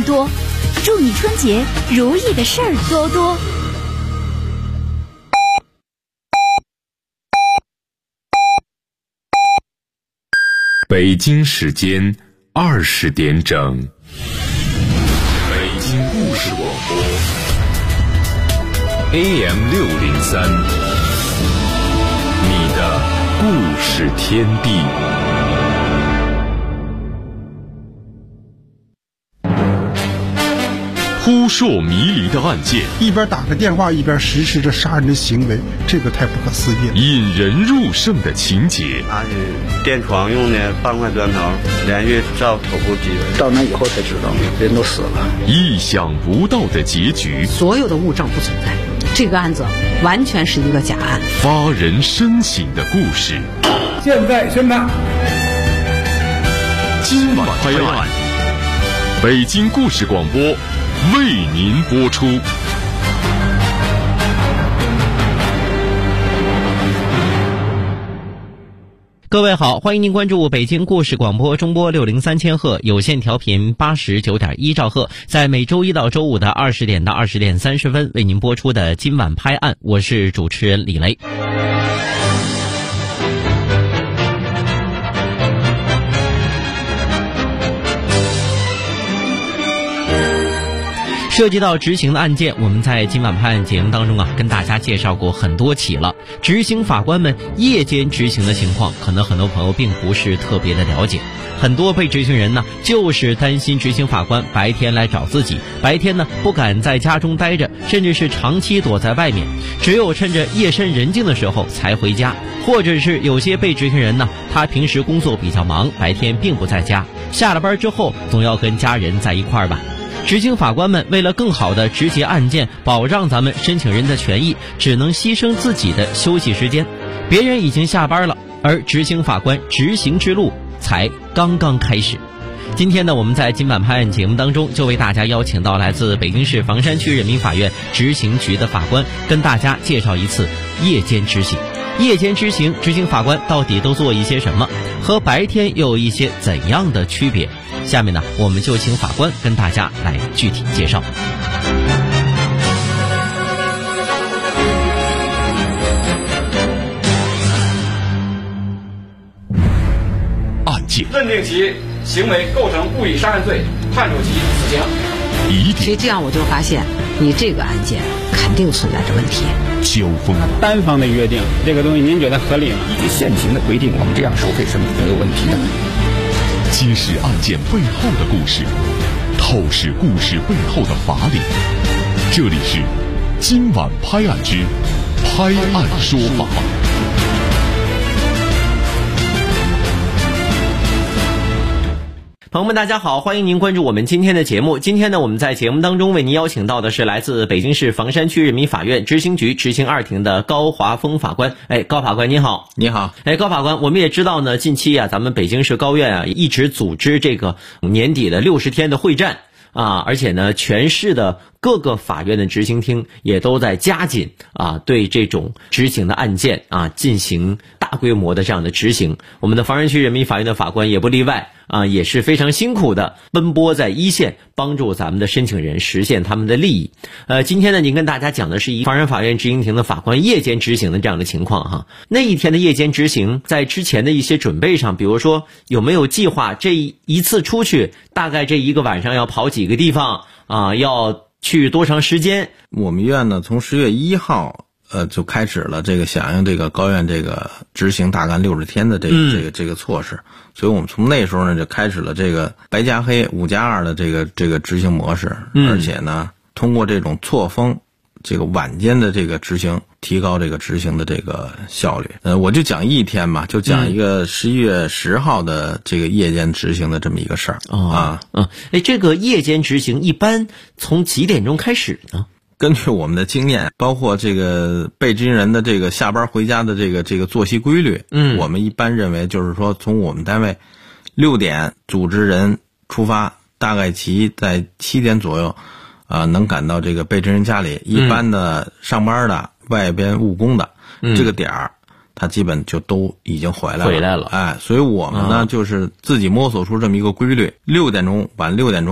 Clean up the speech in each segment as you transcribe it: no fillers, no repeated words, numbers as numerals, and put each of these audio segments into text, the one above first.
多，祝你春节如意的事儿多多。 北京时间20点整，北京故事广播 AM603，你的故事天地。扑朔迷离的案件， 一边打个电话一边实施着杀人的行为，这个太不可思议了。 引人入胜的情节， 拿起电床用的半块砖头连续照头部击尾， 到那以后才知道人都死了。 意想不到的结局， 所有的物证不存在，这个案子完全是一个假案。 发人深省的故事， 现在宣判， 今晚拍案，北京故事广播为您播出。 各位好，欢迎您关注北京故事广播中波603千赫有线调频89.1兆赫，在每周一到周五的20点到20点30分为您播出的今晚拍案，我是主持人李雷。涉及到执行的案件，我们在今晚拍案节目当中跟大家介绍过很多起了。执行法官们夜间执行的情况，可能很多朋友并不是特别的了解。很多被执行人呢，就是担心执行法官白天来找自己，白天呢不敢在家中待着，甚至是长期躲在外面，只有趁着夜深人静的时候才回家。或者是有些被执行人呢，他平时工作比较忙，白天并不在家，下了班之后总要跟家人在一块儿吧。执行法官们为了更好的执结案件，保障咱们申请人的权益，只能牺牲自己的休息时间。别人已经下班了，而执行法官执行之路才刚刚开始。今天呢，我们在今晚拍案节目当中，就为大家邀请到来自北京市房山区人民法院执行局的法官，跟大家介绍一次夜间执行。夜间执行，执行法官到底都做一些什么，和白天又有一些怎样的区别？下面呢，我们就请法官跟大家来具体介绍。 案件认定其行为构成故意杀人罪，判处其死刑。 疑点， 其实这样我就发现，你这个案件肯定存在着问题。 交锋， 单方的约定这个东西，您觉得合理吗？ 依据现行的规定，我们这样收费是没有问题的。 揭示案件背后的故事，透视故事背后的法理。这里是今晚拍案之拍案说法。 朋友们大家好，欢迎您关注我们今天的节目。今天呢，我们在节目当中为您邀请到的是来自北京市房山区人民法院执行局执行2庭的高华峰法官。高法官您好。 你好。 高法官，我们也知道呢，近期咱们北京市高院一直组织这个年底的60天的会战而且呢，全市的各个法院的执行厅也都在加紧对这种执行的案件进行大规模的这样的执行。我们的房山区人民法院的法官也不例外也是非常辛苦的奔波在一线，帮助咱们的申请人实现他们的利益。今天呢，您跟大家讲的是房山法院执行庭的法官夜间执行的这样的情况那一天的夜间执行，在之前的一些准备上，比如说有没有计划这一次出去大概这一个晚上要跑几个地方要去多长时间？ 我们院呢，从10月1号就开始了这个响应这个高院这个执行大干60天的这个措施，所以我们从那时候呢就开始了这个白加黑5+2的这个执行模式，而且呢通过这种错峰这个晚间的这个执行，提高这个执行的这个效率。我就讲一天吧，就讲一个11月10号的这个夜间执行的这么一个事儿这个夜间执行一般从几点钟开始呢？ 根据我们的经验，包括这个被执行人的这个下班回家的这个作息规律，我们一般认为就是说，从我们单位6点组织人出发，大概其在7点左右能赶到这个被执行人家里。一般的上班的外边务工的这个点儿，他基本就都已经回来了。所以我们呢就是自己摸索出这么一个规律，晚6点钟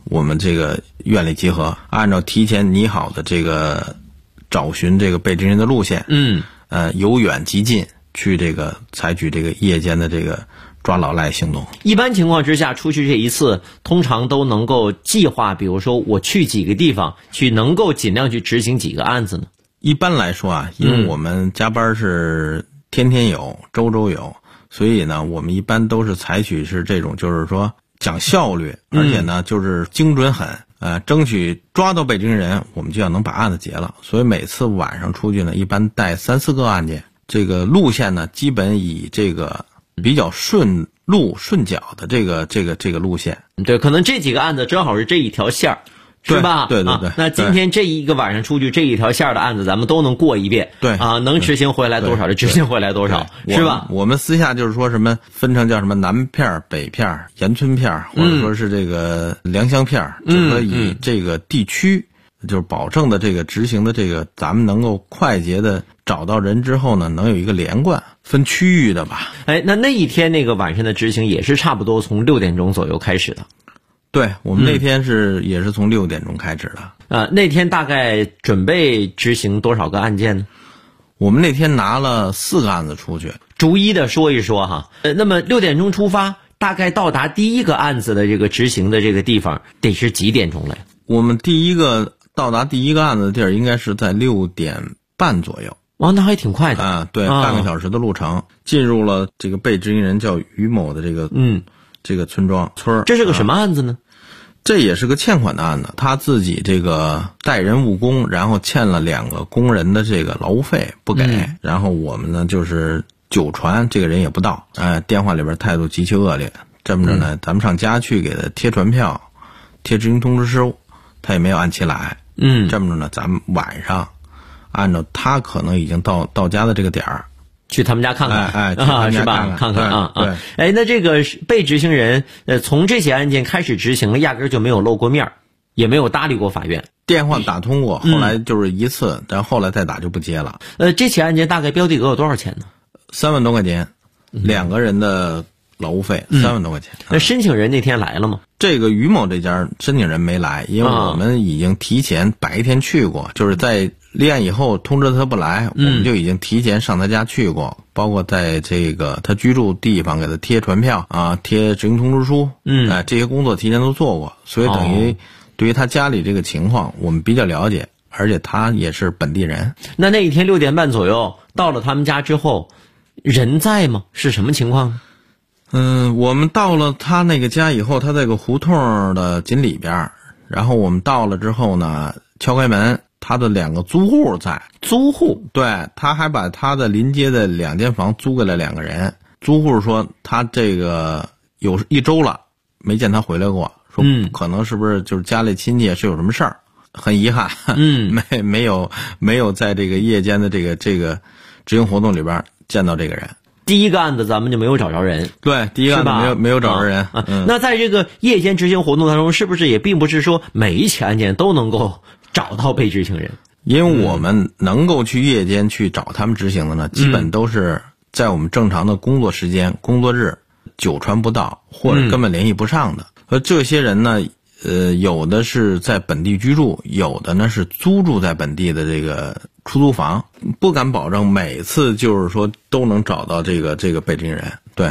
我们这个院里集合，按照提前拟好的这个找寻这个被执行人的路线，由远及近去这个采取这个夜间的这个抓老赖行动。 一般情况之下，出去这一次通常都能够计划，比如说我去几个地方，去能够尽量去执行几个案子呢？ 一般来说啊，因为我们加班是天天有，周周有，所以呢，我们一般都是采取是这种，就是说讲效率，而且呢，就是精准狠，争取抓到被执行人，我们就要能把案子结了。所以每次晚上出去呢，一般带3、4个案件，这个路线呢，基本以这个比较顺路顺脚的这个路线。 对，可能这几个案子正好是这一条线儿。是吧？ 对。 那今天这一个晚上出去这一条线的案子，咱们都能过一遍。 对能执行回来多少就执行回来多少，是吧？ 我们私下就是说什么分成叫什么南片、北片、盐村片，或者说是这个良乡片，就是说以这个地区，就是保证的这个执行的这个，咱们能够快捷的找到人之后呢，能有一个连贯分区域的吧。 那一天那个晚上的执行也是差不多从6点钟左右开始的。 对，我们那天也是从6点钟开始的。 那天大概准备执行多少个案件呢？ 我们那天拿了4个案子出去， 逐一的说一说哈。那么6点钟出发，大概到达第一个案子的这个执行的这个地方得是几点钟来？ 我们到达第一个案子的地儿应该是在6点半左右。 那还挺快的对，半个小时的路程，进入了这个被执行人叫于某的这个村庄村。 这是个什么案子呢？ 这也是个欠款的案子，他自己这个代人务工，然后欠了2个工人的这个劳务费不给，然后我们呢就是久传这个人也不到，电话里边态度极其恶劣。这么着呢，咱们上家去给他贴传票、贴执行通知书，他也没有按期来。这么着呢，咱们晚上按照他可能已经到家的这个点儿， 去他们家看看，是吧？看看啊。那这个被执行人，从这起案件开始执行，压根儿就没有露过面，也没有搭理过法院。 电话打通过，后来就是一次，但后来再打就不接了。 这起案件大概标的额有多少钱呢 ？3万多块钱，2个人的劳务费3万多块钱。 那申请人那天来了吗？ 这个于某这家申请人没来，因为我们已经提前白天去过，就是在立案以后通知他不来，我们就已经提前上他家去过，包括在这个他居住地方给他贴传票贴执行通知书，这些工作提前都做过，所以等于对于他家里这个情况我们比较了解，而且他也是本地人。 那一天6点半左右到了他们家之后，人在吗？是什么情况呢？ 我们到了他那个家以后，他在个胡同的紧里边，然后我们到了之后呢，敲开门，他的2个租户在。 租户？ 对，他还把他的临街的2间房租给了2个人。租户说他这个有1周了没见他回来过，说可能是不是就是家里亲戚是有什么事儿，很遗憾，没有在这个夜间的这个执行活动里边见到这个人。 第一个案子咱们就没有找着人。 对，第一个案子没有找着人。 那在这个夜间执行活动当中，是不是也并不是说每一起案件都能够找到被执行人？ 因为我们能够去夜间去找他们执行的呢，基本都是在我们正常的工作时间、工作日久传不到或者根本联系不上的。而这些人呢，有的是在本地居住，有的呢是租住在本地的这个出租房，不敢保证每次就是说都能找到这个被执行人。对，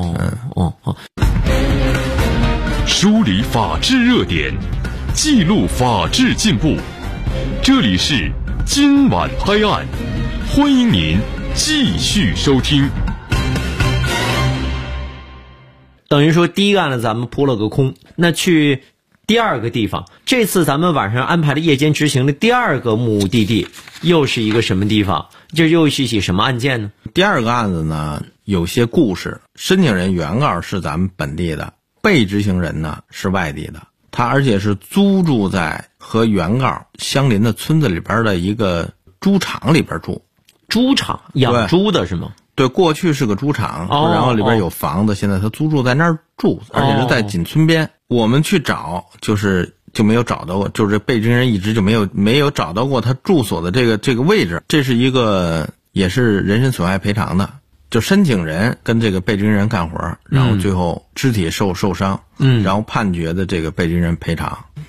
梳理法治热点，记录法治进步。这里是今晚拍案，欢迎您继续收听。 等于说第一个案子咱们扑了个空，那去第2个地方，这次咱们晚上安排的夜间执行的第2个目的地又是一个什么地方？这又是一起什么案件呢？ 第2个案子呢有些故事，申请人原告是咱们本地的，被执行人呢是外地的，他而且是租住在和原告相邻的村子里边的一个猪场里边住。 猪场养猪的是吗？ 对，过去是个猪场，然后里边有房子，现在他租住在那儿住，而且是在锦村边。我们去找，就没有找到过，就是被执行人一直就没有找到过他住所的这个位置。这是一个也是人身损害赔偿的，就申请人跟这个被执行人干活，然后最后肢体受伤，然后判决的这个被执行人赔偿。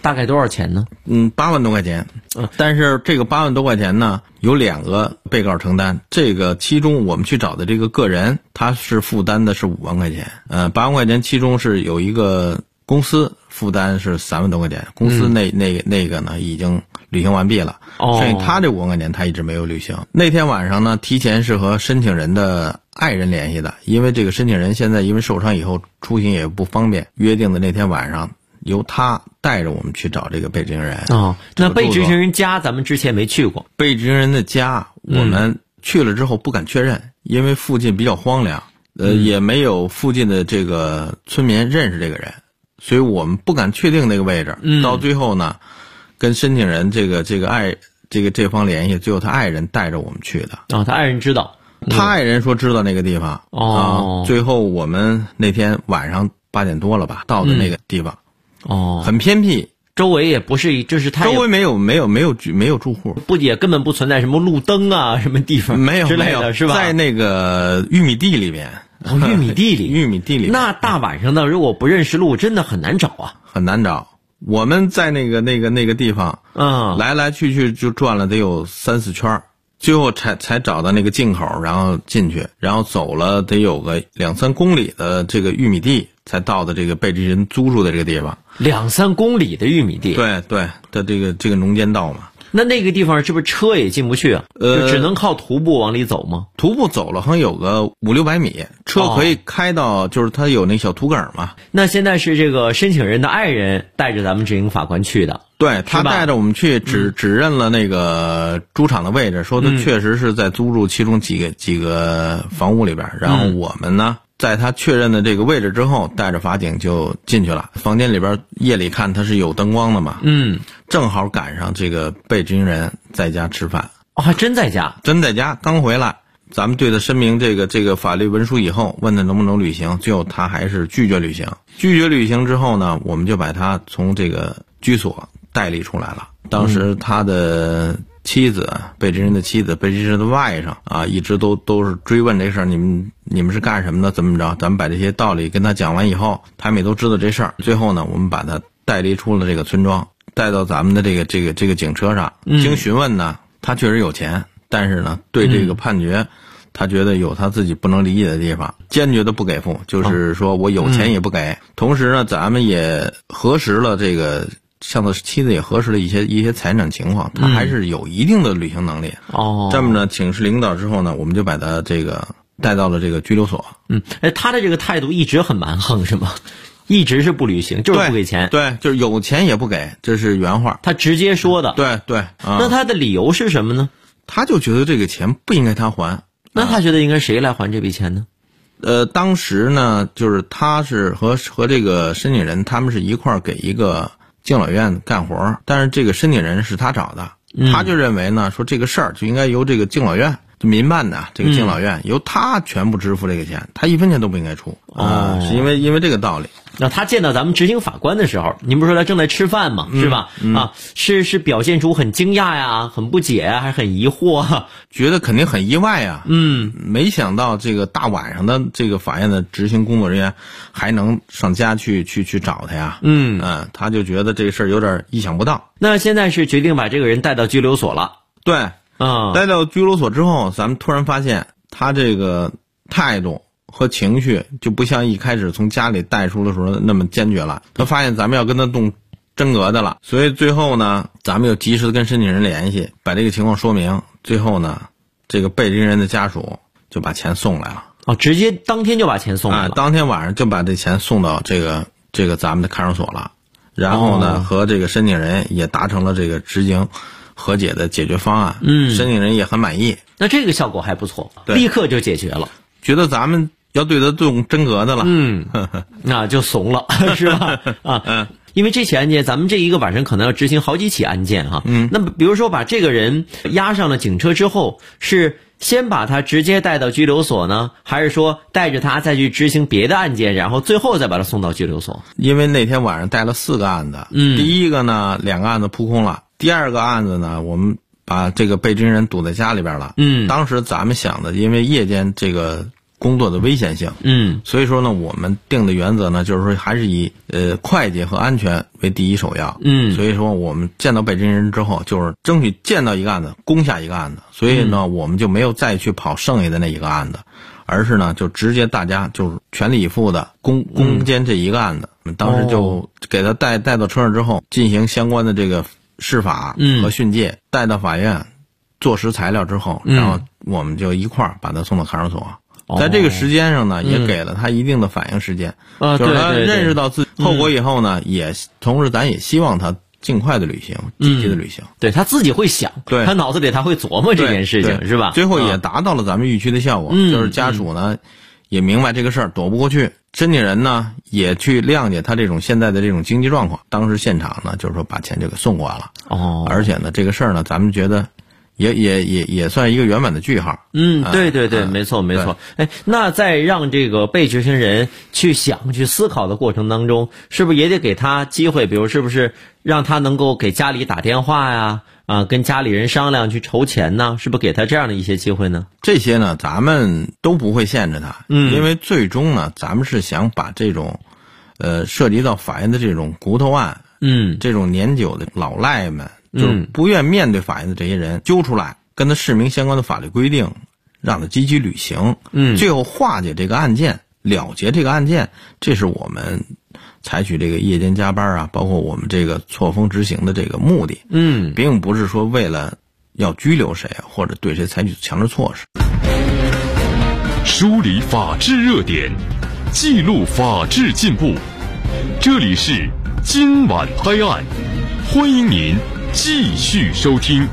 大概多少钱呢 ？8万多块钱。但是这个8万多块钱呢，有2个被告承担。这个其中我们去找的这个个人，他是负担的是5万块钱。8万块钱其中是有一个公司负担是3万多块钱，公司那个呢已经履行完毕了，所以他这5万块钱他一直没有履行。那天晚上呢，提前是和申请人的爱人联系的，因为这个申请人现在因为受伤以后出行也不方便，约定的那天晚上由他带着我们去找这个被执行人。 那被执行人家咱们之前没去过， 被执行人的家我们去了之后不敢确认，因为附近比较荒凉，也没有附近的这个村民认识这个人，所以我们不敢确定那个位置。到最后呢，跟申请人这方联系，最后他爱人带着我们去的。 他爱人知道， 他爱人说知道那个地方。最后我们那天晚上8点多了吧，到的那个地方。很偏僻， 周围也不是，就是他周围没有住户， 也根本不存在什么路灯啊什么地方没有之类的，是吧？ 在那个玉米地里面。 玉米地里， 玉米地里， 那大晚上的，如果不认识路，真的很难找啊， 很难找。我们在那个地方，来来去去就转了得有3、4圈，最后才找到那个进口，然后进去，然后走了得有个2、3公里的这个玉米地，才到的这个被这人租住的这个地方。 2、3公里的玉米地， 对的这个农间道嘛。 那个地方是不是车也进不去啊？就只能靠徒步往里走吗？ 徒步走了好像有个5、600米，车可以开到，就是它有那小土埂嘛。 那现在是这个申请人的爱人带着咱们执行法官去的， 对，他带着我们去，只认了那个猪场的位置，说他确实是在租住其中几个房屋里边，然后我们呢，在他确认的这个位置之后，带着法警就进去了。房间里边夜里看它是有灯光的嘛，正好赶上这个被执行人在家吃饭。 还真在家， 刚回来。咱们对他申明这个法律文书以后，问他能不能履行，最后他还是拒绝履行。拒绝履行之后呢，我们就把他从这个居所带离出来了。当时他的妻子，被执行人的妻子，被执行人的外甥啊，一直都是追问这事儿，你们是干什么的？怎么着？咱们把这些道理跟他讲完以后，他们也都知道这事儿。最后呢，我们把他带离出了这个村庄，带到咱们的这个警车上。经询问呢，他确实有钱，但是呢，对这个判决，他觉得有他自己不能理解的地方，坚决的不给付，就是说我有钱也不给。同时呢，咱们也核实了这个。像他妻子也核实了一些财产情况，他还是有一定的履行能力。这么呢，请示领导之后呢，我们就把他这个带到了这个拘留所。 他的这个态度一直很蛮横是吗？一直是不履行，就是不给钱。 对，就是有钱也不给，这是原话。 他直接说的。 对。 那他的理由是什么呢？ 他就觉得这个钱不应该他还。 那他觉得应该谁来还这笔钱呢？ 当时呢，就是他是和这个申请人他们是一块儿给一个敬老院干活，但是这个申请人是他找的，他就认为呢，说这个事儿就应该由这个敬老院民办的这个敬老院由他全部支付这个钱，他1分钱都不应该出。是因为这个道理。 那他见到咱们执行法官的时候，您不是说他正在吃饭吗？是吧？是表现出很惊讶呀，很不解呀，还是很疑惑啊？ 觉得肯定很意外呀。没想到这个大晚上的这个法院的执行工作人员还能上家去找他呀。他就觉得这事儿有点意想不到。 那现在是决定把这个人带到拘留所了。 对。带到拘留所之后，咱们突然发现他这个态度和情绪就不像一开始从家里带出的时候那么坚决了。他发现咱们要跟他动真格的了，所以最后呢，咱们又及时的跟申请人联系，把这个情况说明。最后呢，这个被执行人的家属就把钱送来了。 直接当天就把钱送来了。 当天晚上就把这钱送到这个咱们的看守所了。然后呢，和这个申请人也达成了这个执行和解的解决方案。申请人也很满意。 那这个效果还不错，立刻就解决了。 觉得咱们要对他动真格的了。 那就怂了，是吧？因为这起案件，咱们这一个晚上可能要执行好几起案件哈。那么比如说把这个人押上了警车之后，是先把他直接带到拘留所呢，还是说带着他再去执行别的案件，然后最后再把他送到拘留所？ 因为那天晚上带了4个案子，第一个呢2个案子扑空了，第2个案子呢我们把这个被执行人堵在家里边了。当时咱们想的，因为夜间这个工作的危险性。所以说呢，我们定的原则呢，就是说还是以快捷和安全为第一首要。所以说我们见到被执行人之后，就是争取见到一个案子攻下一个案子。所以呢，我们就没有再去跑剩下的那一个案子，而是呢就直接大家就是全力以赴的攻坚这一个案子。当时就给他带到车上之后，进行相关的这个释法和训诫，带到法院坐实材料之后，然后我们就一块儿把他送到看守所。在这个时间上呢，也给了他一定的反应时间，就是他认识到自己后果以后呢，也同时咱也希望他尽快的履行，积极的履行。 对，他自己会想，对，他脑子里他会琢磨这件事情，是吧？ 最后也达到了咱们预期的效果，就是家属呢也明白这个事儿躲不过去，申请人呢也去谅解他这种现在的这种经济状况。当时现场呢就是说把钱就给送过来了。而且呢这个事儿呢咱们觉得也算一个圆满的句号。 对，没错。那在让这个被执行人去想去思考的过程当中，是不是也得给他机会？比如是不是让他能够给家里打电话呀？跟家里人商量去筹钱呢？是不是给他这样的一些机会呢？ 这些呢咱们都不会限制他，因为最终呢咱们是想把这种涉及到法院的这种骨头案，这种年久的老赖们，就是不愿面对法院的这些人揪出来，跟他释明相关的法律规定，让他积极履行，最后化解这个案件，了结这个案件。这是我们采取这个夜间加班啊，包括我们这个错峰执行的这个目的，并不是说为了要拘留谁或者对谁采取强制措施。 梳理法治热点，记录法治进步，这里是今晚拍案，欢迎您继续收听。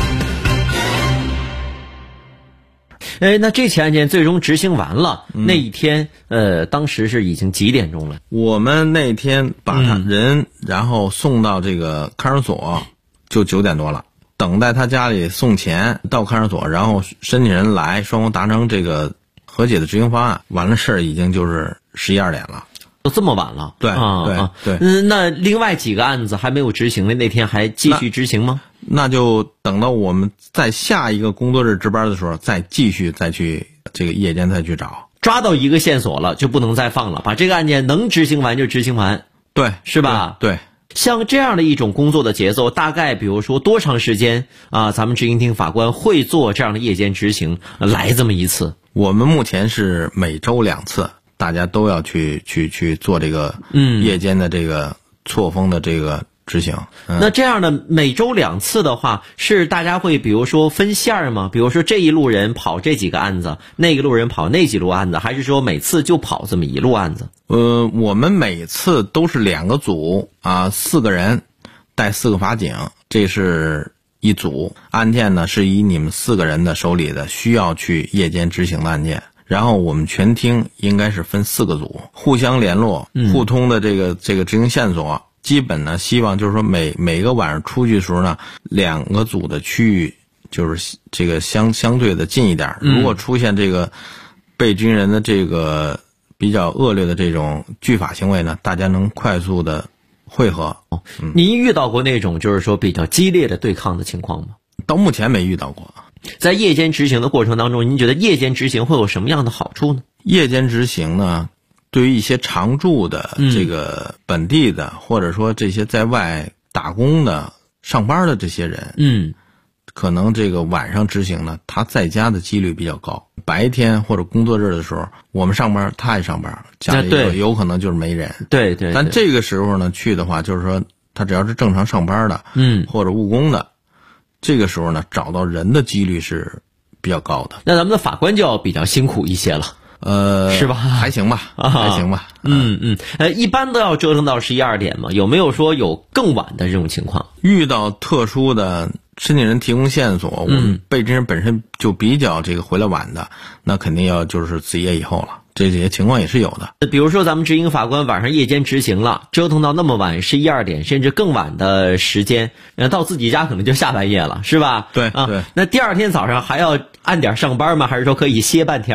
那这起案件最终执行完了，那一天当时是已经几点钟了？ 我们那天把他人然后送到这个看守所就9点多了，等待他家里送钱到看守所，然后申请人来，双方达成这个和解的执行方案，完了事儿已经就是11、2点了。 都这么晚了？ 对。 那另外几个案子还没有执行的那天还继续执行吗？ 那就等到我们在下一个工作日值班的时候再去这个夜间再去找， 抓到一个线索了就不能再放了，把这个案件能执行完就执行完。 对， 是吧？ 对。 像这样的一种工作的节奏，大概比如说多长时间咱们执行庭法官会做这样的夜间执行来这么一次？ 我们目前是每周2次，大家都要去做这个夜间的这个错峰的这个执行。 那这样的每周2次的话，是大家会比如说分线吗？比如说这一路人跑这几个案子，那个路人跑那几路案子，还是说每次就跑这么一路案子？ 我们每次都是2个组4个人带4个法警，这是一组案件呢，是以你们4个人的手里的需要去夜间执行的案件。然后我们全厅应该是分4个组，互相联络，互通的这个执行线索。基本呢，希望就是说每个晚上出去的时候呢，2个组的区域就是这个相对的近一点。如果出现这个被执行人的这个比较恶劣的这种拒法行为呢，大家能快速的汇合。 您遇到过那种就是说比较激烈的对抗的情况吗？ 到目前没遇到过。 在夜间执行的过程当中，您觉得夜间执行会有什么样的好处呢？ 夜间执行呢，对于一些常住的这个本地的，或者说这些在外打工的上班的这些人，可能这个晚上执行呢，他在家的几率比较高。白天或者工作日的时候，我们上班，他也上班，家里有可能就是没人。对。但这个时候呢，去的话，就是说他只要是正常上班的，或者务工的，这个时候呢，找到人的几率是比较高的。 那咱们的法官就要比较辛苦一些了。是吧？ 还行吧。 一般都要折腾到11、2点嘛？有没有说有更晚的这种情况？ 遇到特殊的申请人提供线索，我们被执行人本身就比较这个回来晚的，那肯定要就是子夜以后了。这些情况也是有的。 比如说咱们执行法官晚上夜间执行了，折腾到那么晚11、2点甚至更晚的时间，到自己家可能就下半夜了，是吧？ 对。 那第二天早上还要按点上班吗？还是说可以歇半天啊？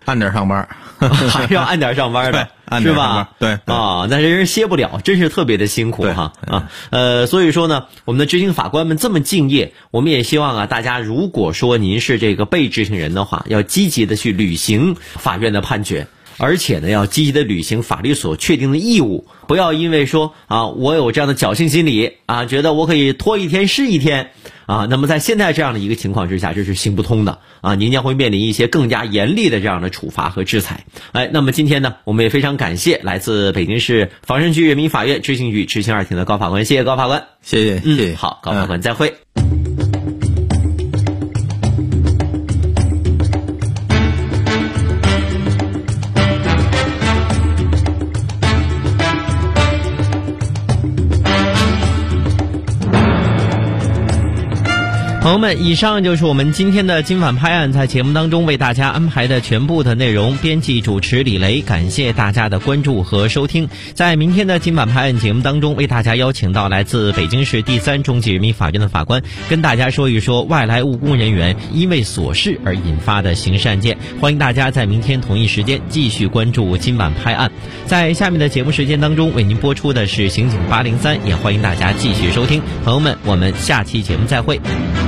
按点上班， 还是要按点上班的，是吧？ 对啊，但人歇不了，真是特别的辛苦哈啊。所以说呢，我们的执行法官们这么敬业，我们也希望啊，大家如果说您是这个被执行人的话，要积极的去履行法院的判决。而且呢，要积极的履行法律所确定的义务，不要因为说啊，我有这样的侥幸心理啊，觉得我可以拖一天是一天啊，那么在现在这样的一个情况之下，这是行不通的啊，您将会面临一些更加严厉的这样的处罚和制裁。那么今天呢，我们也非常感谢来自北京市房山区人民法院执行局执行2庭的高法官，谢谢高法官， 谢谢。 好，高法官再会。朋友们，以上就是我们今天的今晚拍案在节目当中为大家安排的全部的内容。编辑主持李雷，感谢大家的关注和收听。在明天的今晚拍案节目当中，为大家邀请到来自北京市第3中级人民法院的法官，跟大家说一说外来务工人员因为琐事而引发的刑事案件。欢迎大家在明天同一时间继续关注今晚拍案。在下面的节目时间当中为您播出的是刑警803，也欢迎大家继续收听。朋友们，我们下期节目再会。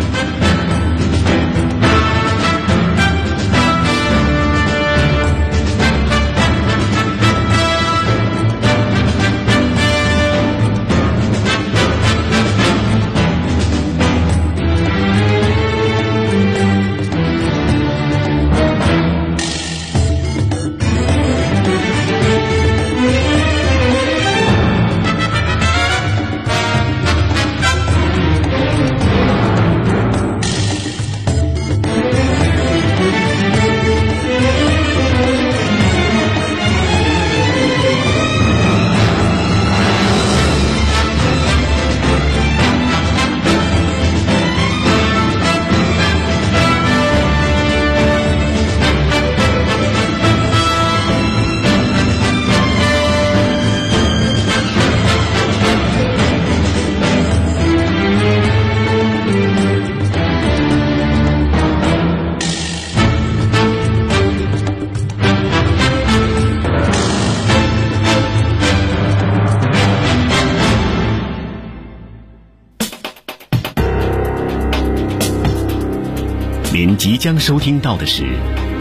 您即将收听到的是《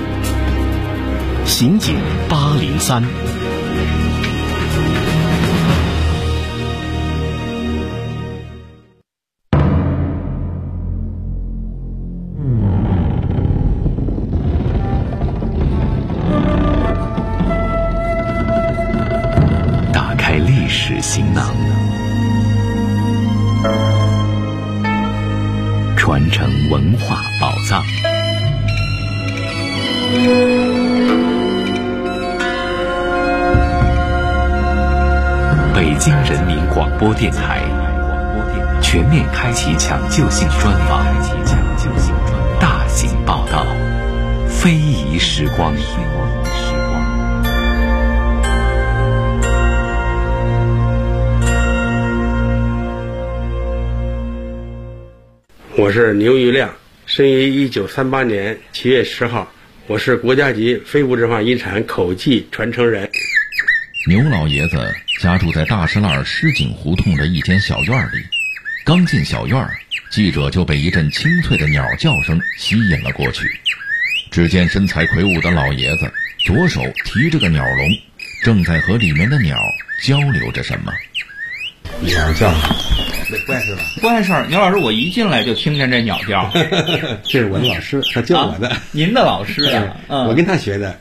刑警803》。打开历史行囊，传承文化宝藏。北京人民广播电台全面开启抢救性专访，大型报道，非遗时光。 我是牛玉亮，生于1938年7月10号，我是国家级非物质文化遗产口技传承人。 牛老爷子家住在大石栏狮井胡同的一间小院里，刚进小院，记者就被一阵清脆的鸟叫声吸引了过去。只见身材魁梧的老爷子左手提着个鸟笼，正在和里面的鸟交流着什么。 鸟叫，不碍事吧？ 不碍事。牛老师，我一进来就听见这鸟叫。 这是我的老师，他教我的。 您的老师啊？ 我跟他学的。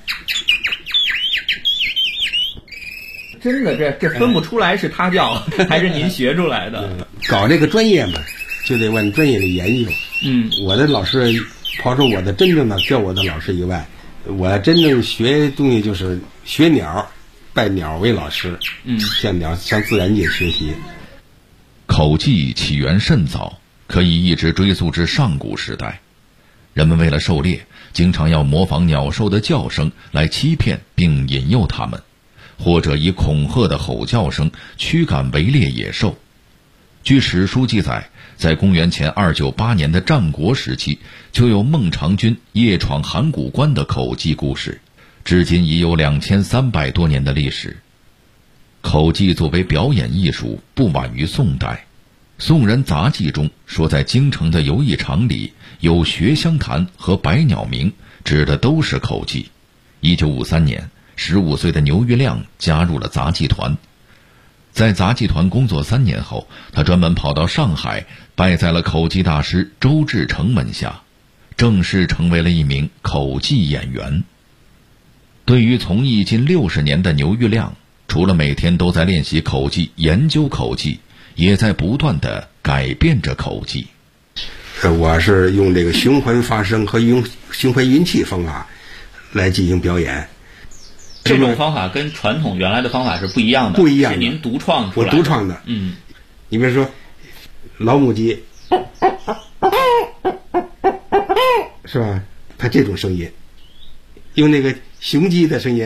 真的，这分不出来是他教还是您学出来的。 搞这个专业嘛，就得往专业里研究。我的老师，刨出我的真正的教我的老师以外，我真正学东西就是学鸟，拜鸟为老师。向自然界学习。 口技起源甚早，可以一直追溯至上古时代。人们为了狩猎，经常要模仿鸟兽的叫声来欺骗并引诱它们，或者以恐吓的吼叫声驱赶围猎野兽。据史书记载，在公元前298年的战国时期，就有孟尝君夜闯函谷关的口技故事。 至今已有2300多年的历史。口技作为表演艺术，不晚于宋代。宋人杂记中说，在京城的游艺场里有学香坛和百鸟鸣，指的都是口技。1953年，15岁的牛玉亮加入了杂技团。在杂技团工作3年后，他专门跑到上海，拜在了口技大师周志成门下，正式成为了一名口技演员。对于从艺近60年的牛玉亮，除了每天都在练习口技、研究口技，也在不断地改变着口技。 我是用这个循环发声和用循环运气方法来进行表演。 这种方法跟传统原来的方法是不一样的， 不一样的， 是您独创出来的。 我独创的。你比如说老母鸡，是吧？它这种声音，用那个雄鸡的声音，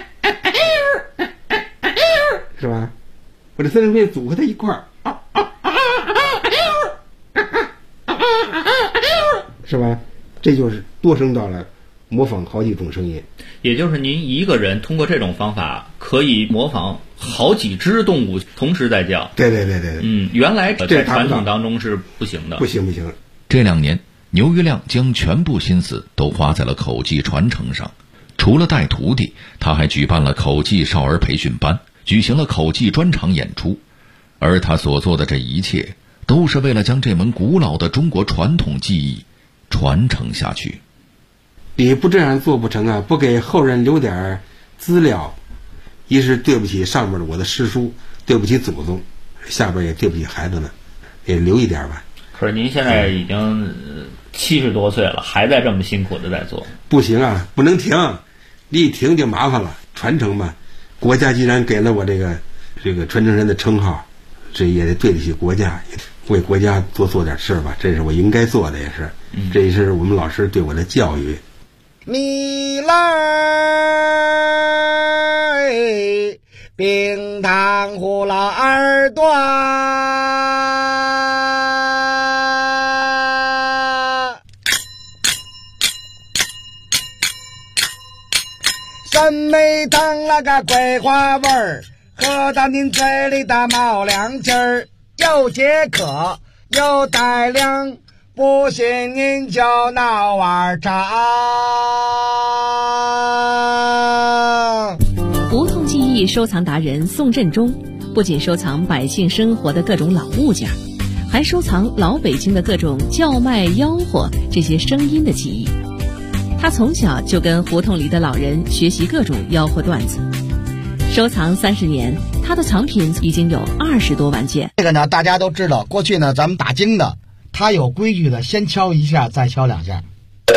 是吧？我这三声变组合在一块儿，是吧？这就是多声道了，模仿好几种声音。 也就是您一个人通过这种方法可以模仿好几只动物同时在叫。 对。 原来在传统当中是不行的。 不行。 这2年，牛玉亮将全部心思都花在了口技传承上。除了带徒弟，他还举办了口技少儿培训班，举行了口技专场演出。而他所做的这一切，都是为了将这门古老的中国传统技艺传承下去。 你不这样做不成啊！不给后人留点资料，一是对不起上面的我的师叔，对不起祖宗，下边也对不起孩子们，也留一点吧。 可是您现在已经70多岁了，还在这么辛苦的在做。 不行啊，不能停，你一停就麻烦了。传承嘛，国家既然给了我这个传承人的称号，这也得对得起国家，为国家多做点事吧，这是我应该做的，也是，这也是我们老师对我的教育。 你来冰糖葫芦二段，酸梅汤那个桂花味儿，喝到您嘴里的冒凉气儿，又解渴又带凉，不信您就闹碗茶。 胡同记忆收藏达人宋振中不仅收藏百姓生活的各种老物件，还收藏老北京的各种叫卖吆喝这些声音的记忆。他从小就跟胡同里的老人学习各种吆喝段子，收藏30年，他的藏品已经有20多万件。 这个呢，大家都知道，过去呢咱们打更的，他有规矩的，先敲一下，再敲2下。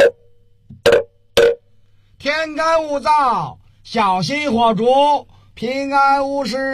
天干物燥，小心火烛，平安无事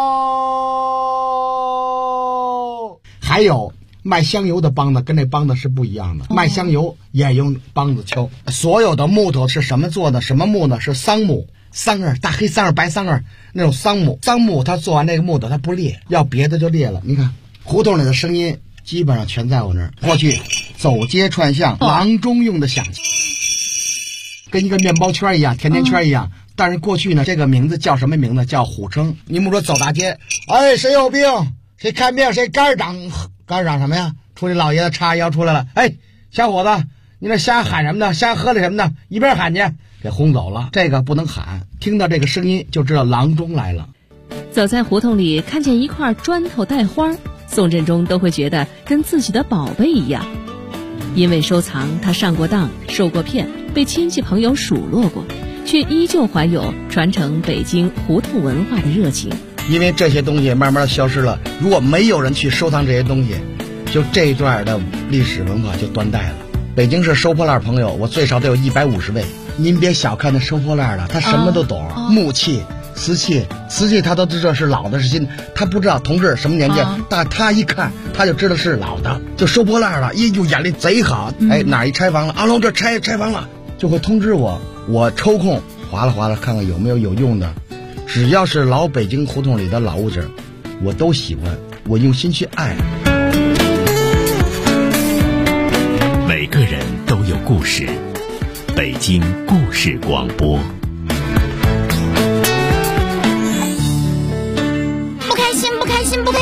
哦。还有卖香油的梆子跟那梆子是不一样的，卖香油也用梆子敲。所有的木头是什么做的？什么木呢？是桑木，桑叶，大黑桑叶、白桑叶那种桑木。桑木它做完那个木头它不裂，要别的就裂了。你看胡同里的声音基本上全在我那儿。过去走街串巷，郎中用的响器，跟一个面包圈一样，甜甜圈一样。但是过去呢，这个名字叫什么名字？叫虎称。你们说走大街，哎，谁有病？谁看病？谁肝长什么呀？出去老爷子叉腰出来了，哎，小伙子，你那瞎喊什么呢？瞎喝的什么呢？一边喊去，给轰走了。这个不能喊，听到这个声音就知道郎中来了。 走在胡同里，看见一块砖头带花，宋振中都会觉得跟自己的宝贝一样。因为收藏，他上过当，受过骗，被亲戚朋友数落过，却依旧怀有传承北京胡同文化的热情。 因为这些东西慢慢的消失了，如果没有人去收藏这些东西，就这一段的历史文化就断代了。北京市收破烂朋友，我最少得有150位。您别小看那收破烂的，他什么都懂，木器、瓷器他都知道是老的是新的，他不知道同志什么年纪，但他一看他就知道是老的，就收破烂了，就眼力贼好。哎，哪一拆房了？阿龙这拆房了，就会通知我，我抽空划拉看看有没有用的。只要是老北京胡同里的老物件，我都喜欢，我用心去爱。 每个人都有故事，北京故事广播。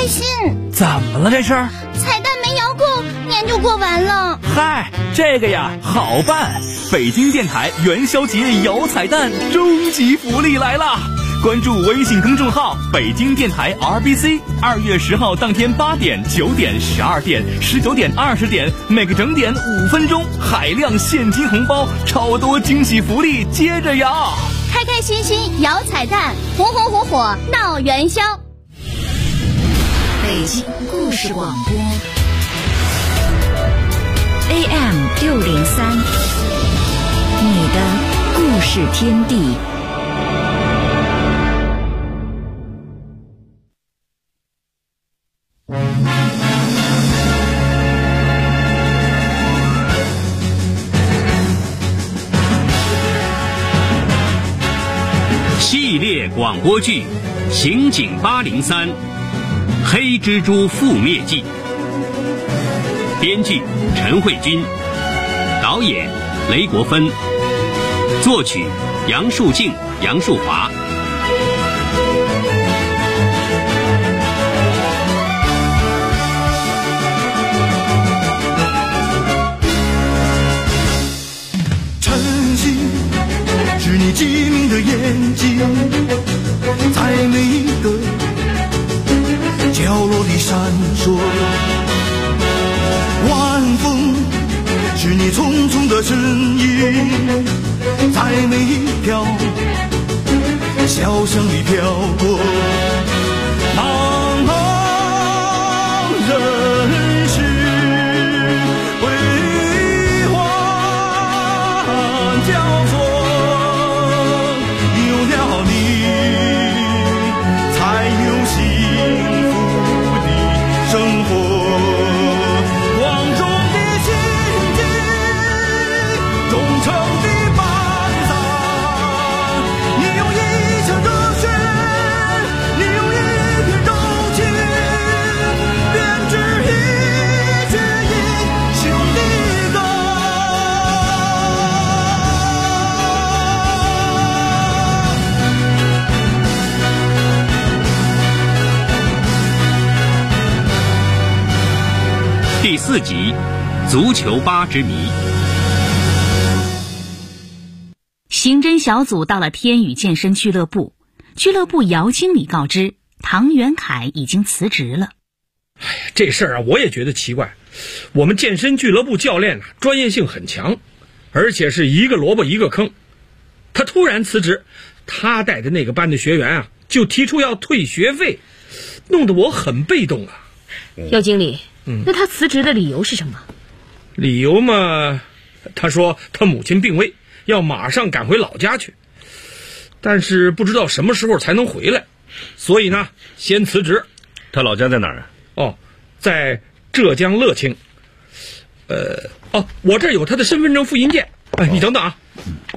开心。 怎么了这是？ 彩蛋没摇够，年就过完了。 嗨，这个呀好办，北京电台元宵节摇彩蛋终极福利来了！关注微信公众号北京电台 RBC，2月10号当天8点、9点、12点、19点、20点，每个整点5分钟，海量现金红包，超多惊喜福利接着摇， 开开心心摇彩蛋，红红火火闹元宵。 北京故事广播 AM603，你的故事天地。 系列广播剧《刑警803黑蜘蛛覆灭记》，编剧陈慧君，导演雷国芬，作曲杨树静、杨树华。 是你机灵的眼睛，在每一个角落里闪烁。晚风是你匆匆的身影，在每一条小巷里飘过。茫茫人世辉煌交错， 第4集《足球吧之谜》。 刑侦小组到了天宇健身俱乐部，俱乐部姚经理告知，唐元凯已经辞职了。 哎呀，这事儿啊，我也觉得奇怪。我们健身俱乐部教练专业性很强，而且是一个萝卜一个坑。他突然辞职，他带的那个班的学员啊，就提出要退学费，弄得我很被动啊。 姚经理，那他辞职的理由是什么？ 理由嘛，他说他母亲病危，要马上赶回老家去，但是不知道什么时候才能回来，所以呢，先辞职。 他老家在哪儿啊？ 哦，在浙江乐清。我这儿有他的身份证复印件。哎，你等等啊。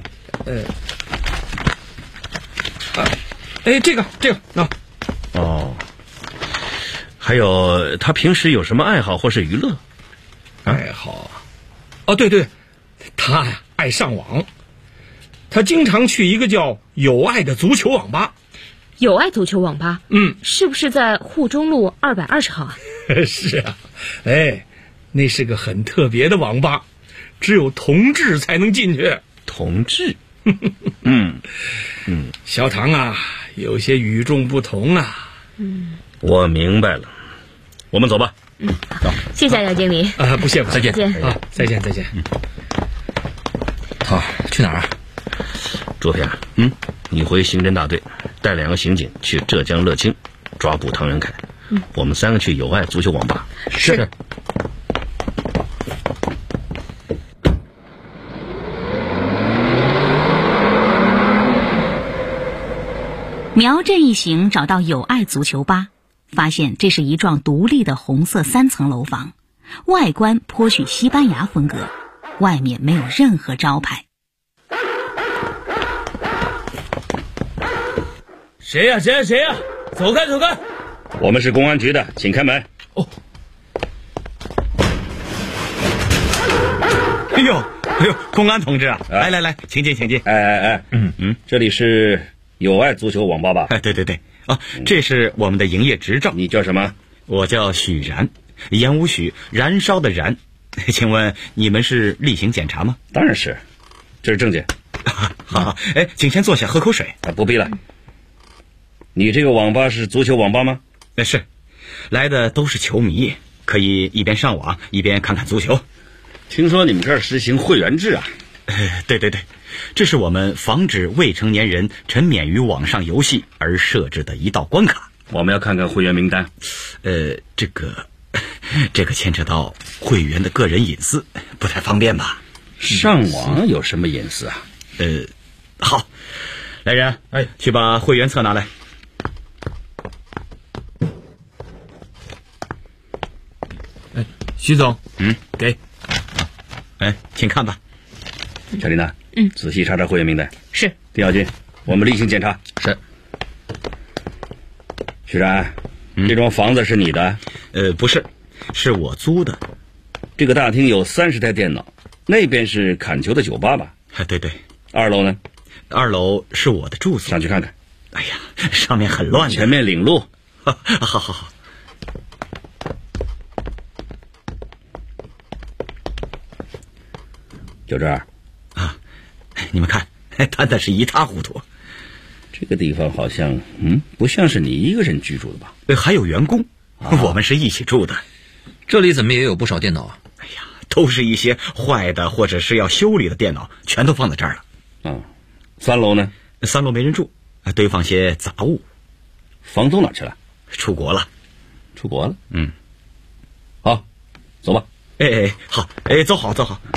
这个那。 哦。还有，他平时有什么爱好或是娱乐？ 爱好？哦，对，他呀爱上网，他经常去一个叫友爱的足球网吧。 友爱足球网吧？是不是在沪中路220号啊？ 是啊，那是个很特别的网吧，只有同志才能进去。 同志？ 小唐啊，有些与众不同啊。 我明白了，我们走吧。 走，谢谢姚经理。 不谢， 再见。 再见。 好，去哪儿啊？卓平，你回刑侦大队，带2个刑警去浙江乐清抓捕唐元凯。我们3个去友爱足球网吧。 是。 苗振一行找到友爱足球吧，发现这是一幢独立的红色3层楼房，外观颇许西班牙风格，外面没有任何招牌。 谁呀？走开！我们是公安局的，请开门。 哦。哎呦，公安同志啊！来，请进。这里是友爱足球网吧吧？ 对。这是我们的营业执照。 你叫什么？ 我叫许然，言无许，燃烧的燃。请问你们是例行检查吗？ 当然是，这是证件。 好，哎，请先坐下喝口水。 不必了。你这个网吧是足球网吧吗？ 是，来的都是球迷，可以一边上网一边看看足球。 听说你们这儿实行会员制啊？ 对，这是我们防止未成年人沉湎于网上游戏而设置的一道关卡。 我们要看看会员名单。 这个牵扯到会员的个人隐私，不太方便吧？ 上网有什么隐私啊？ 好，来人，去把会员册拿来。 徐总，给。 请看吧。 小琳娜，仔细查查会员名单。 是。 丁小军，我们例行检查。 是。 许然，这幢房子是你的？ 不是，是我租的。 这个大厅有30台电脑，那边是砍球的酒吧吧？ 对。 2楼呢 ？2楼是我的住所。 上去看看。 哎呀，上面很乱的。 全面领路。 好。 就这儿啊，你们看，摊的是一塌糊涂。 这个地方好像不像是你一个人居住的吧？ 还有员工，我们是一起住的。 这里怎么也有不少电脑啊？ 哎呀，都是一些坏的或者是要修理的电脑，全都放在这儿了。 3楼呢 ？3楼没人住，堆放些杂物。 房东哪去了？ 出国了。 出国了？好，走吧。 好，走好。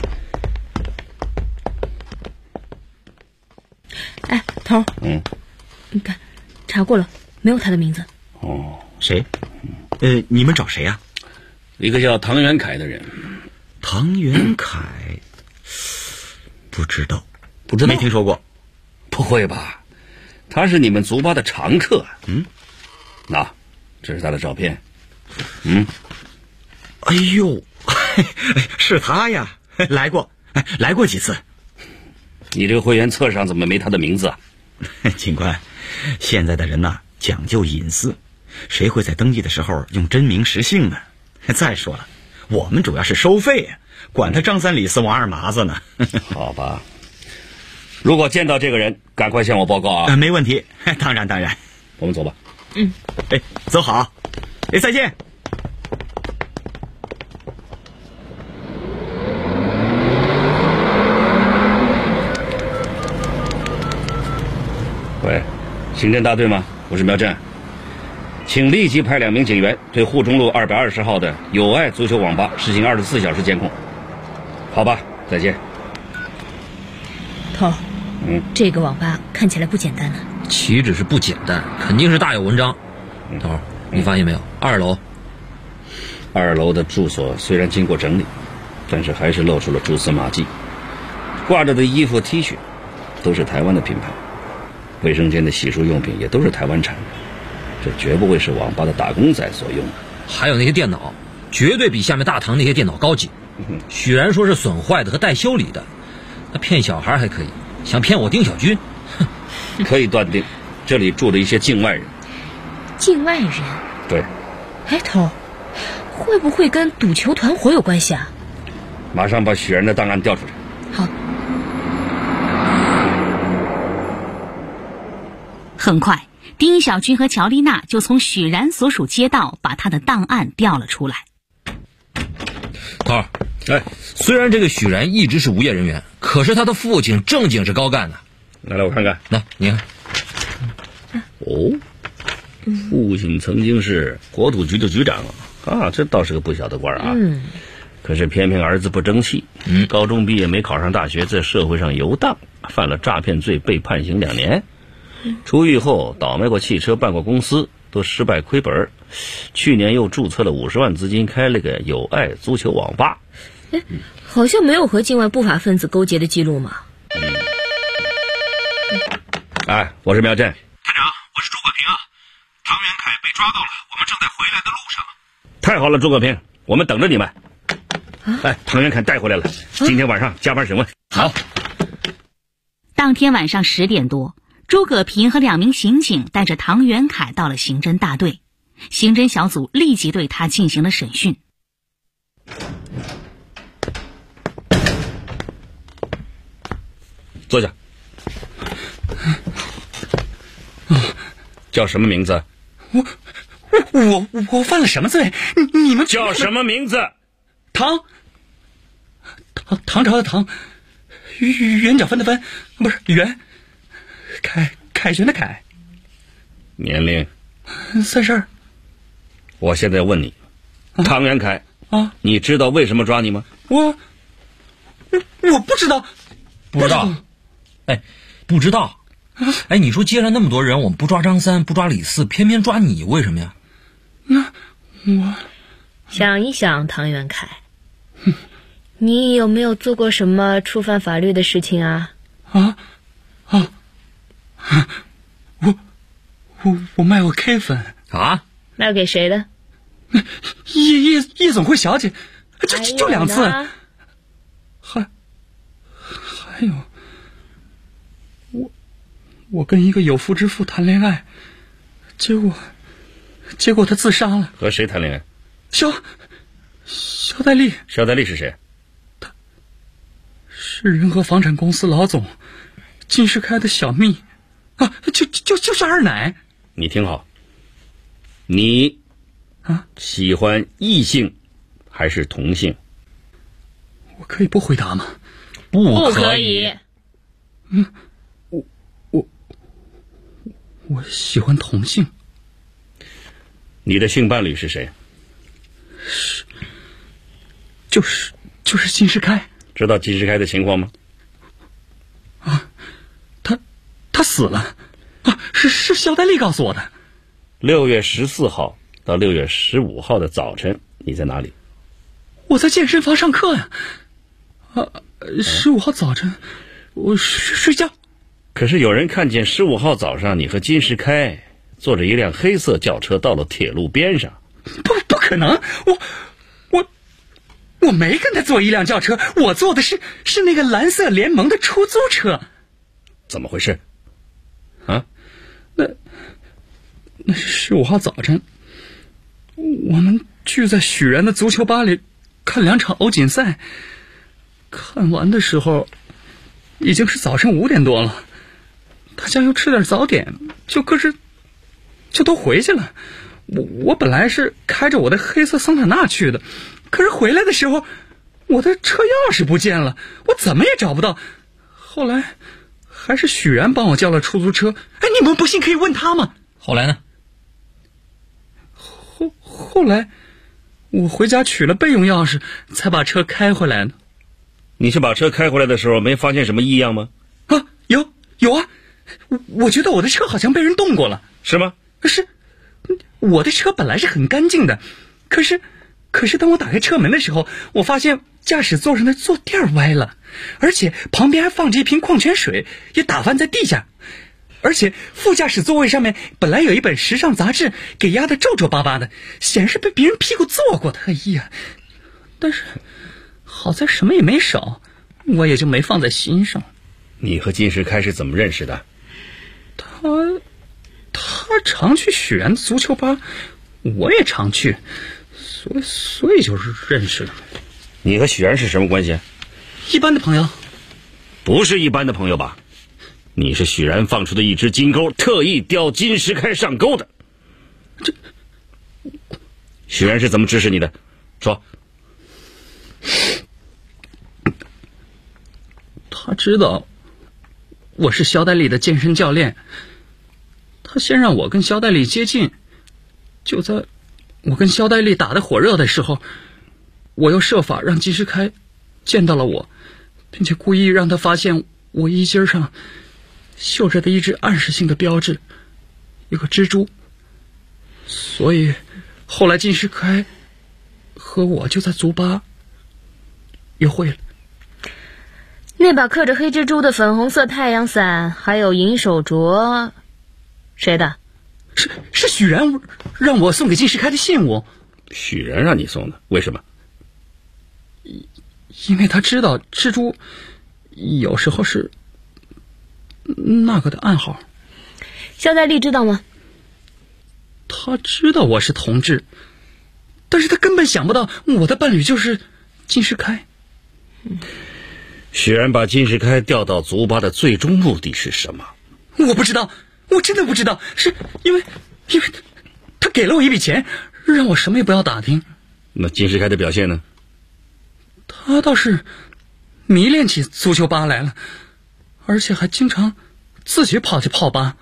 头，你看，查过了，没有他的名字。 谁？你们找谁啊？ 一个叫唐元凯的人。 唐元凯？不知道，没听说过。 不会吧？他是你们足吧的常客。那，这是他的照片。 哎呦，是他呀，来过几次。 你这个会员册上怎么没他的名字啊？ 警官，现在的人呐，讲究隐私，谁会在登记的时候用真名实姓呢？再说了，我们主要是收费呀，管他张三李四王二麻子呢。 好吧，如果见到这个人，赶快向我报告啊。 没问题，当然。 我们走吧。 走好。再见。 喂，刑侦大队吗？我是苗震，请立即派2名警员对沪中路220号的友爱足球网吧实行24小时监控。好吧，再见。 头，这个网吧看起来不简单呢。 岂止是不简单，肯定是大有文章。头，你发现没有？2楼的住所虽然经过整理，但是还是露出了蛛丝马迹。挂着的衣服 T 恤都是台湾的品牌，卫生间的洗漱用品也都是台湾产的，这绝不会是网吧的打工仔所用的。 还有那些电脑，绝对比下面大堂那些电脑高级。许然说是损坏的和待修理的，那骗小孩还可以，想骗我丁小军， 可以断定这里住着一些境外人。 境外人？ 对。 头，会不会跟赌球团伙有关系啊？ 马上把许然的档案调出来。 好。 很快，丁小军和乔丽娜就从许然所属街道把他的档案调了出来。 头儿，虽然这个许然一直是无业人员，可是他的父亲正经是高干的。 来，我看看。 那你看。 父亲曾经是国土局的局长啊，这倒是个不小的官啊。可是偏偏儿子不争气，高中毕业没考上大学，在社会上游荡，犯了诈骗罪，被判刑2年。出狱后倒卖过汽车，办过公司，都失败亏本。去年又注册了50万资金，开了个友爱足球网吧。 好像没有和境外不法分子勾结的记录嘛。 我是苗震。 探长，我是诸葛平啊。唐元凯被抓到了，我们正在回来的路上。 太好了，诸葛平，我们等着你们。唐元凯带回来了，今天晚上加班审问。 好。 当天晚上10点多，诸葛平和2名刑警带着唐元凯到了刑侦大队。 刑侦小组立即对他进行了审讯。 坐下。叫什么名字？ 我犯了什么罪？你们叫什么名字？ 唐朝的唐，圆角分的分，不是圆，凯旋的凯。 年龄 ？32。 我现在问你，唐元凯啊， 你知道为什么抓你吗？ 我不知道。 不知道？哎，不知道。哎，你说接了那么多人，我们不抓张三，不抓李四，偏偏抓你，为什么呀？ 那我想一想，唐元凯，你有没有做过什么触犯法律的事情啊？ 我卖过 K 粉啊？ 卖给谁的？ 夜总会小姐，就2次。还有。我跟一个有妇之夫谈恋爱，结果他自杀了。 和谁谈恋爱？ 肖代丽。 肖代丽是谁？ 他是仁和房产公司老总金世开的小蜜啊，就是二奶。 你听好，你喜欢异性还是同性？ 我可以不回答吗？ 不可以。 我喜欢同性。 你的性伴侣是谁？ 就是金世开。 知道金世开的情况吗？ 他死了啊！是肖代丽告诉我的。 6月14号到6月15号的早晨，你在哪里？ 我在健身房上课呀。15号早晨我睡觉。 可是有人看见15号早上你和金世开坐着一辆黑色轿车到了铁路边上。 不可能，我没跟他坐一辆轿车，我坐的是那个蓝色联盟的出租车。 怎么回事？啊？ 那是15号早晨，我们聚在许然的足球吧里看2场欧锦赛，看完的时候已经是早上5点多了。大家又吃点早点，就都回去了。我本来是开着我的黑色桑塔纳去的，可是回来的时候我的车钥匙不见了，我怎么也找不到。后来还是许然帮我叫了出租车。哎，你们不信可以问他吗？ 后来呢？ 后来我回家取了备用钥匙，才把车开回来的。 你是把车开回来的时候没发现什么异样吗？ 有啊，我觉得我的车好像被人动过了。 是吗？ 是，我的车本来是很干净的，可是当我打开车门的时候，我发现驾驶座上的坐垫歪了，而且旁边还放着一瓶矿泉水，也打翻在地下。而且副驾驶座位上面本来有一本时尚杂志，给压得皱皱巴巴的，显然是被别人屁股坐过的。哎呀，但是好在什么也没少，我也就没放在心上。 你和金世开是怎么认识的？ 他常去许然的足球吧，我也常去，所以就是认识了。 你和许然是什么关系？ 一般的朋友。 不是一般的朋友吧？你是许然放出的一只金钩，特意钓金世开上钩的。许然是怎么指使你的？说。 他知道我是肖代丽的健身教练，他先让我跟肖代丽接近，就在我跟肖代丽打得火热的时候，我又设法让金世开见到了我，并且故意让他发现我衣襟上绣着的一只暗示性的标志，一个蜘蛛。所以后来金世开和我就在足吧约会了。 那把刻着黑蜘蛛的粉红色太阳伞还有银手镯，谁的？ 是许然让我送给金世开的信物。 许然让你送的？为什么？ 因为他知道蜘蛛有时候是那个的暗号。 肖代丽知道吗？ 他知道我是同志，但是他根本想不到我的伴侣就是金世开。 许然把金世开调到族八的最终目的是什么？ 我不知道，我真的不知道，是因为他给了我一笔钱，让我什么也不要打听。 那金世开的表现呢？ 他倒是迷恋起足球吧来了，而且还经常自己跑去泡吧。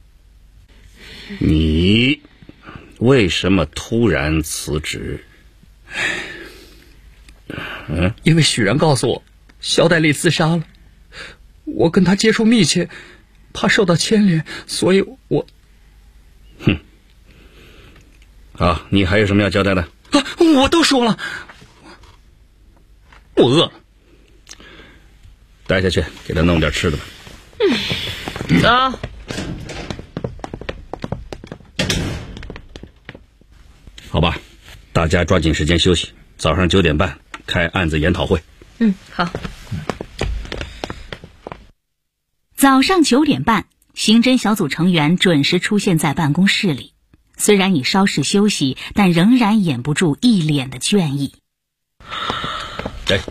你为什么突然辞职？ 因为许然告诉我肖代丽自杀了，我跟他接触密切，怕受到牵连，所以我好，你还有什么要交代的？ 我都说了，我饿了。 带下去给他弄点吃的吧。 走。 好吧，大家抓紧时间休息，早上9点半开案子研讨会。 好。 早上9点半，刑侦小组成员准时出现在办公室里，虽然已稍事休息，但仍然掩不住一脸的倦意。 来，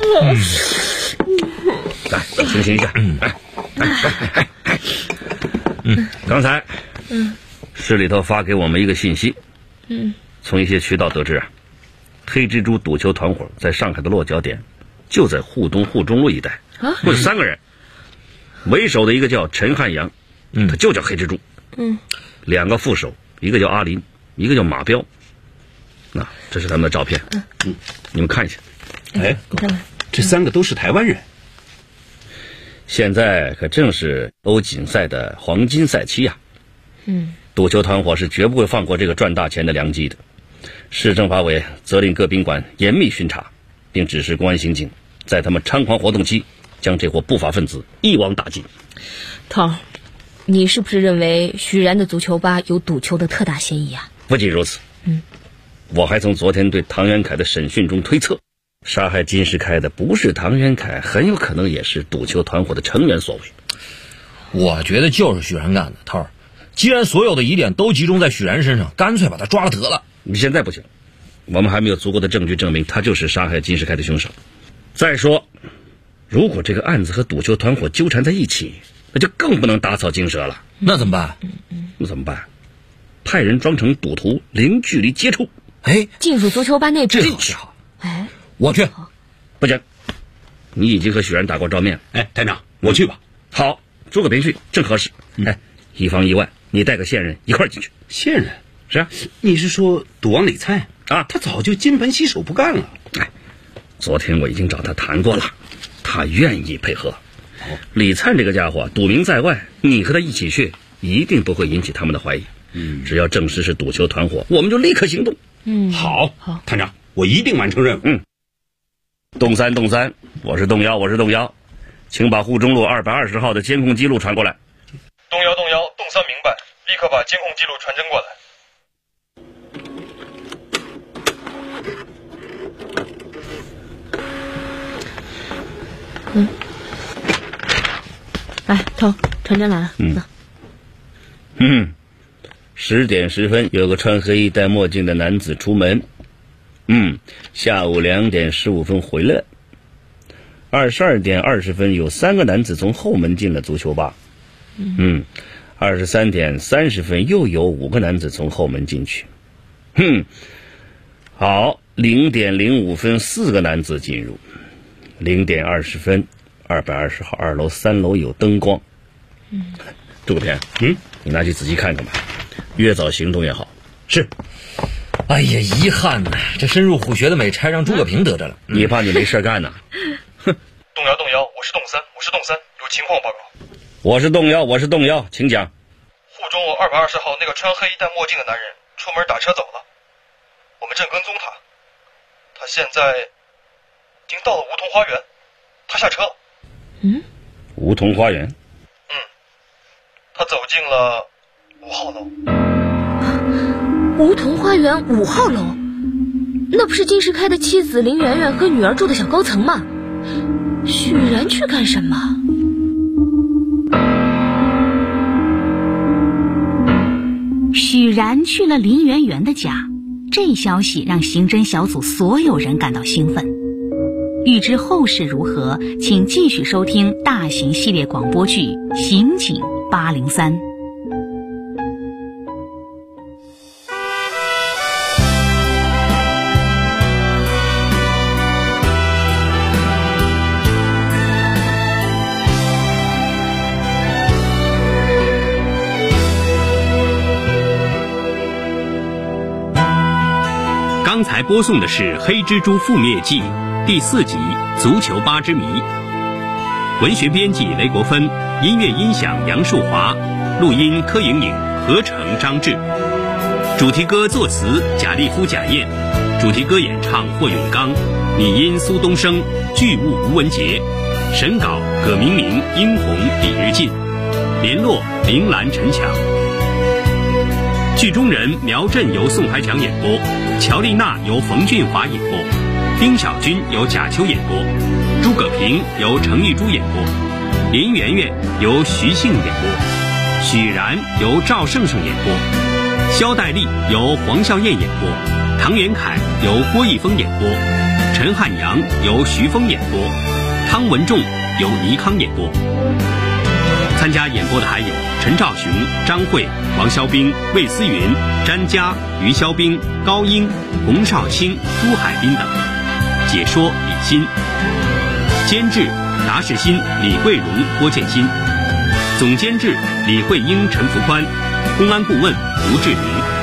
清醒一下。刚才市里头发给我们一个信息，从一些渠道得知啊，黑蜘蛛赌球团伙在上海的落脚点就在沪东沪中路一带，有3个人，为首的一个叫陈汉阳，他就叫黑蜘蛛，2个副手，一个叫阿林，一个叫马彪。那这是他们的照片，你们看一下。 你看看， 这3个都是台湾人。现在可正是欧锦赛的黄金赛期呀。赌球团伙是绝不会放过这个赚大钱的良机的。市政法委责令各宾馆严密巡查，并指示公安刑警在他们猖狂活动期将这伙不法分子一网打尽。 头，你是不是认为许然的足球吧有赌球的特大嫌疑啊？ 不仅如此，我还从昨天对唐元凯的审讯中推测，杀害金世开的不是唐元凯，很有可能也是赌球团伙的成员所为。 我觉得就是许然干的。头儿，既然所有的疑点都集中在许然身上，干脆把他抓了得了。 现在不行，我们还没有足够的证据证明他就是杀害金世开的凶手。再说，如果这个案子和赌球团伙纠缠在一起，那就更不能打草惊蛇了。 那怎么办？ 那怎么办？派人装成赌徒，零距离接触， 进入足球吧内部。 这好，我去。 不行，你已经和许然打过照面。 团长，我去吧。 好，做个培训正合适。以防意外，你带个线人一块儿进去。 线人？ 是啊， 你是说赌王李灿啊？他早就金盆洗手不干了。 昨天我已经找他谈过了，他愿意配合。李灿这个家伙赌名在外，你和他一起去，一定不会引起他们的怀疑。只要证实是赌球团伙，我们就立刻行动。 好，团长，我一定完成任务。 洞三，我是洞幺，请把沪中路220号的监控记录传过来。 洞幺，洞三明白，立刻把监控记录传真过来。 来，头，传真来了。 10点10分，有个穿黑衣戴墨镜的男子出门。下午2点15分回来。22点20分，有3个男子从后门进了足球吧。23点30分，又有5个男子从后门进去。好，0点05分，4个男子进入。0点20分，220号2楼3楼有灯光。这个片，你拿去仔细看看吧，越早行动越好。 是。哎呀，遗憾呐，这深入虎穴的美差让诸葛平得着了。 你怕你没事干呢？ 洞幺，我是洞三，有情况报告。 我是洞幺，请讲。 沪中路220号那个穿黑衣戴墨镜的男人出门打车走了，我们正跟踪他，他现在已经到了梧桐花园，他下车了。 梧桐花园？ 他走进了5号楼。 梧桐花园5号楼，那不是金世开的妻子林媛媛和女儿住的小高层吗？许然去干什么？ 许许然去了林媛媛的家，这消息让刑侦小组所有人感到兴奋。欲知后事如何，请继续收听大型系列广播剧《刑警803》。 刚才播送的是《黑蜘蛛覆灭记》第4集《足球吧之谜》，文学编辑雷国芬，音乐音响杨树华，录音柯莹莹，合成张志，主题歌作词贾立夫、贾燕，主题歌演唱霍永刚，拟音苏东升，剧务吴文杰，审稿葛明明、殷红、李日进，联络铃兰、陈强。剧中人苗振由宋怀强演播，乔丽娜由冯俊华演播，丁小军由贾秋演播，诸葛平由程玉珠演播，林媛媛由徐杏演播，许然由赵胜胜演播，肖黛丽由黄笑燕演播，唐元凯由郭义峰演播，陈汉阳由徐峰演播，汤文仲由倪康演播。参加演播的还有陈兆雄、张慧、王肖兵、魏思云、詹佳、于肖兵、高英、洪少卿、朱海滨等。解说李欣，监制达世新、李桂荣、郭建新，总监制李慧英、陈福宽，公安顾问吴志明。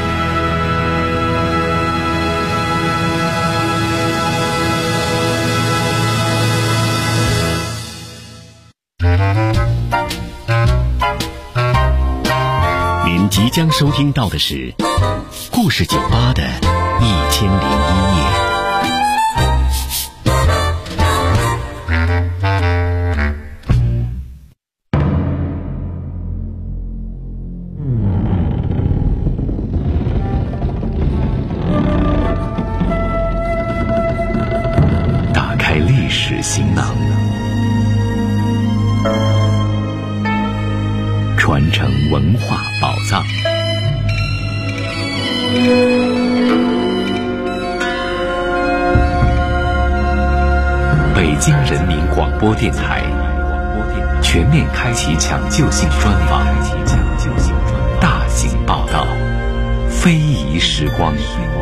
您即将收听到的是故事酒吧的1001夜。打开历史行囊，传承文化宝藏。北京人民广播电台全面开启抢救性专访，大型报道，非遗时光。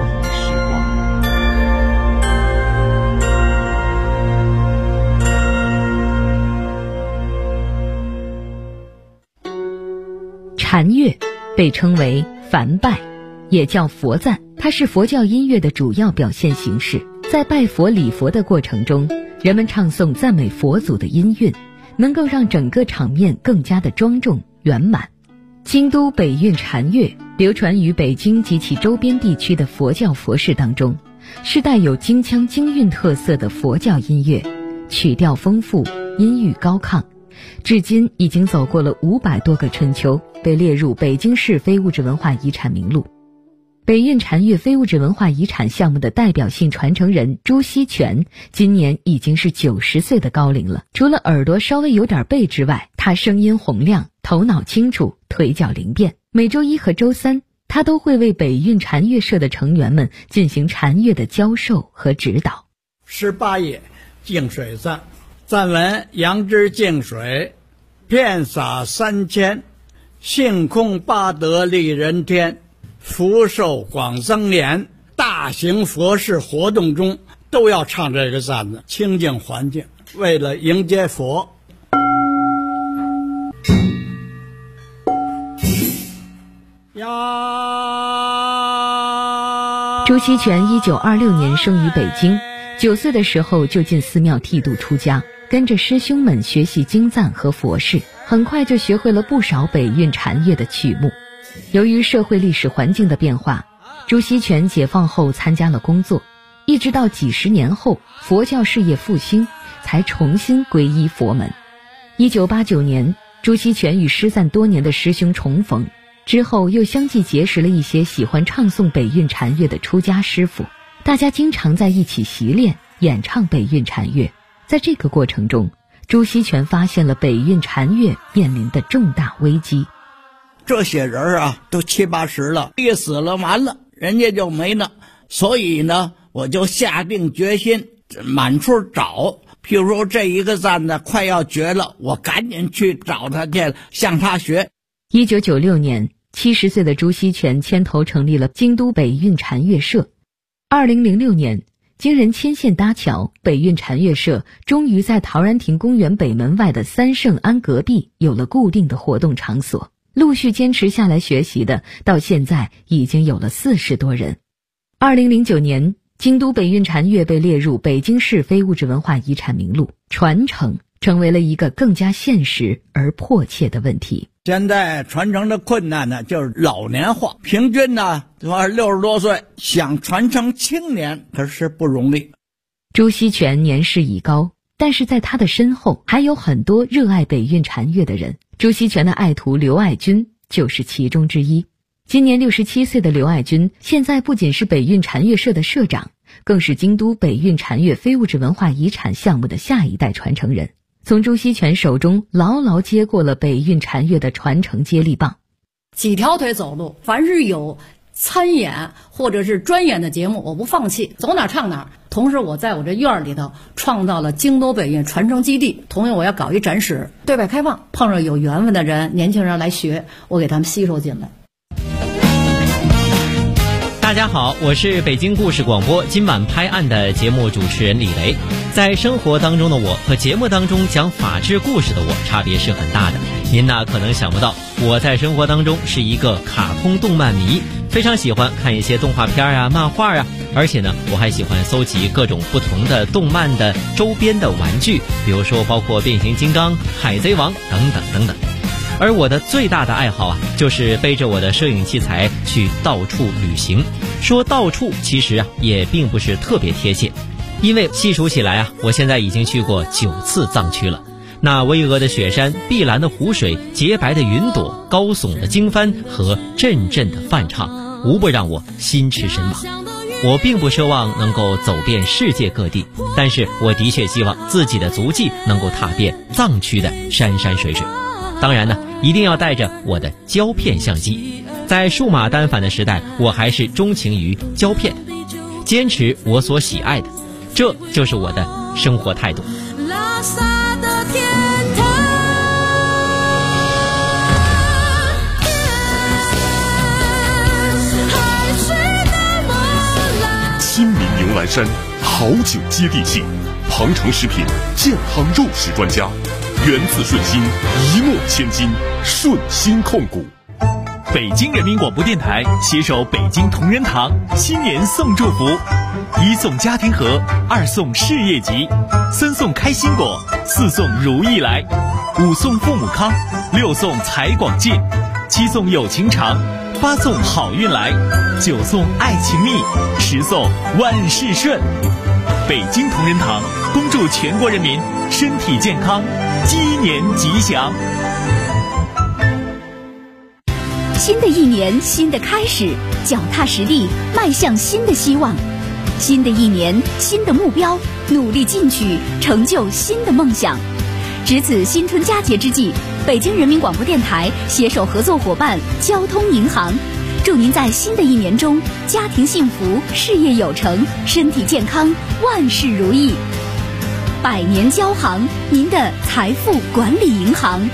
禅乐被称为梵拜，也叫佛赞，它是佛教音乐的主要表现形式。在拜佛礼佛的过程中，人们唱诵赞美佛祖的音韵，能够让整个场面更加的庄重圆满。京都北韵禅乐流传于北京及其周边地区的佛教佛事当中，是带有京腔京韵特色的佛教音乐，曲调丰富，音域高亢，至今已经走过了500多个春秋，被列入北京市非物质文化遗产名录。北韵禅乐非物质文化遗产项目的代表性传承人朱锡全今年已经是90岁的高龄了。除了耳朵稍微有点背之外，他声音洪亮，头脑清楚，腿脚灵便。每周1和周3，他都会为北韵禅乐社的成员们进行禅乐的教授和指导。 18页净水赞，赞文：杨枝净水，遍洒3000，性空八德利人天，福寿广增年。大型佛事活动中都要唱这个赞的，清净环境，为了迎接佛。 朱锡全1926年生于北京，9岁的时候就进寺庙剃度出家，跟着师兄们学习经赞和佛事，很快就学会了不少北韵禅乐的曲目。由于社会历史环境的变化，朱锡全解放后参加了工作，一直到几十年后佛教事业复兴，才重新皈依佛门。1989年，朱锡全与失散多年的师兄重逢，之后又相继结识了一些喜欢唱诵北韵禅乐的出家师傅，大家经常在一起习练演唱北韵禅乐。在这个过程中，朱锡全发现了北韵禅乐面临的重大危机。 这些人啊都70、80了，一死了完了，人家就没了。所以呢，我就下定决心满处找。譬如说这一个站呢快要绝了，我赶紧去找他去，向他学。 1996年，70岁的朱锡全牵头成立了京都北运禅乐社。2006年，经人牵线搭桥，北运禅乐社终于在陶然亭公园北门外的三圣庵隔壁有了固定的活动场所。陆续坚持下来学习的，到现在已经有了40多人。2009年，京都北运禅乐被列入北京市非物质文化遗产名录，传承成为了一个更加现实而迫切的问题。 现在传承的困难呢，就是老年化，平均呢60多岁，想传承青年可是不容易。 朱锡全年事已高，但是在他的身后还有很多热爱北运禅乐的人。朱锡全的爱徒刘爱军就是其中之一。今年67岁的刘爱军，现在不仅是北运禅乐社的社长，更是京都北运禅乐非物质文化遗产项目的下一代传承人，从朱锡全手中牢牢接过了北运禅乐的传承接力棒。 几条腿走路，凡是有参演或者是专演的节目，我不放弃，走哪唱哪。同时我在我这院里头创造了京都北运传承基地，同样我要搞一展示，对外开放，碰上有缘分的人，年轻人来学，我给他们吸收进来。 大家好，我是北京故事广播今晚拍案的节目主持人李雷。在生活当中的我和节目当中讲法治故事的我差别是很大的。您呢可能想不到，我在生活当中是一个卡通动漫迷，非常喜欢看一些动画片啊、漫画啊，而且呢我还喜欢搜集各种不同的动漫的周边的玩具，比如说包括变形金刚、海贼王等等等等。而我的最大的爱好啊，就是背着我的摄影器材去到处旅行。说到处其实啊也并不是特别贴切，因为细数起来啊，我现在已经去过9次藏区了。那巍峨的雪山、碧蓝的湖水、洁白的云朵、高耸的经幡和阵阵的梵唱，无不让我心驰神往。我并不奢望能够走遍世界各地，但是我的确希望自己的足迹能够踏遍藏区的山山水水。当然呢，一定要带着我的胶片相机。在数码单反的时代，我还是钟情于胶片，坚持我所喜爱的，这就是我的生活态度。拉萨的天堂， 亲民牛栏山好酒接地气，庞城食品健康肉食专家，源自顺心，一诺千金，顺心控股。 北京人民广播电台携手北京同仁堂新年送祝福：1送家庭盒，2送事业吉，3送开心果，4送如意来，5送父母康，6送财广进，7送有情长，8送好运来，9送爱情蜜，10送万事顺。北京同仁堂恭祝全国人民身体健康，鸡年吉祥。 新的一年，新的开始，脚踏实地，迈向新的希望。新的一年，新的目标，努力进取，成就新的梦想。值此新春佳节之际，北京人民广播电台携手合作伙伴交通银行，祝您在新的一年中家庭幸福，事业有成，身体健康，万事如意。百年交行，您的财富管理银行。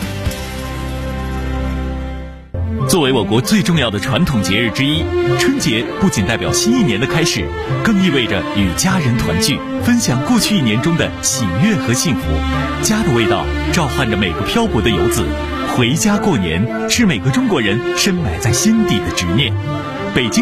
作为我国最重要的传统节日之一，春节不仅代表新一年的开始，更意味着与家人团聚，分享过去一年中的喜悦和幸福。家的味道召唤着每个漂泊的游子，回家过年是每个中国人深埋在心底的执念。北京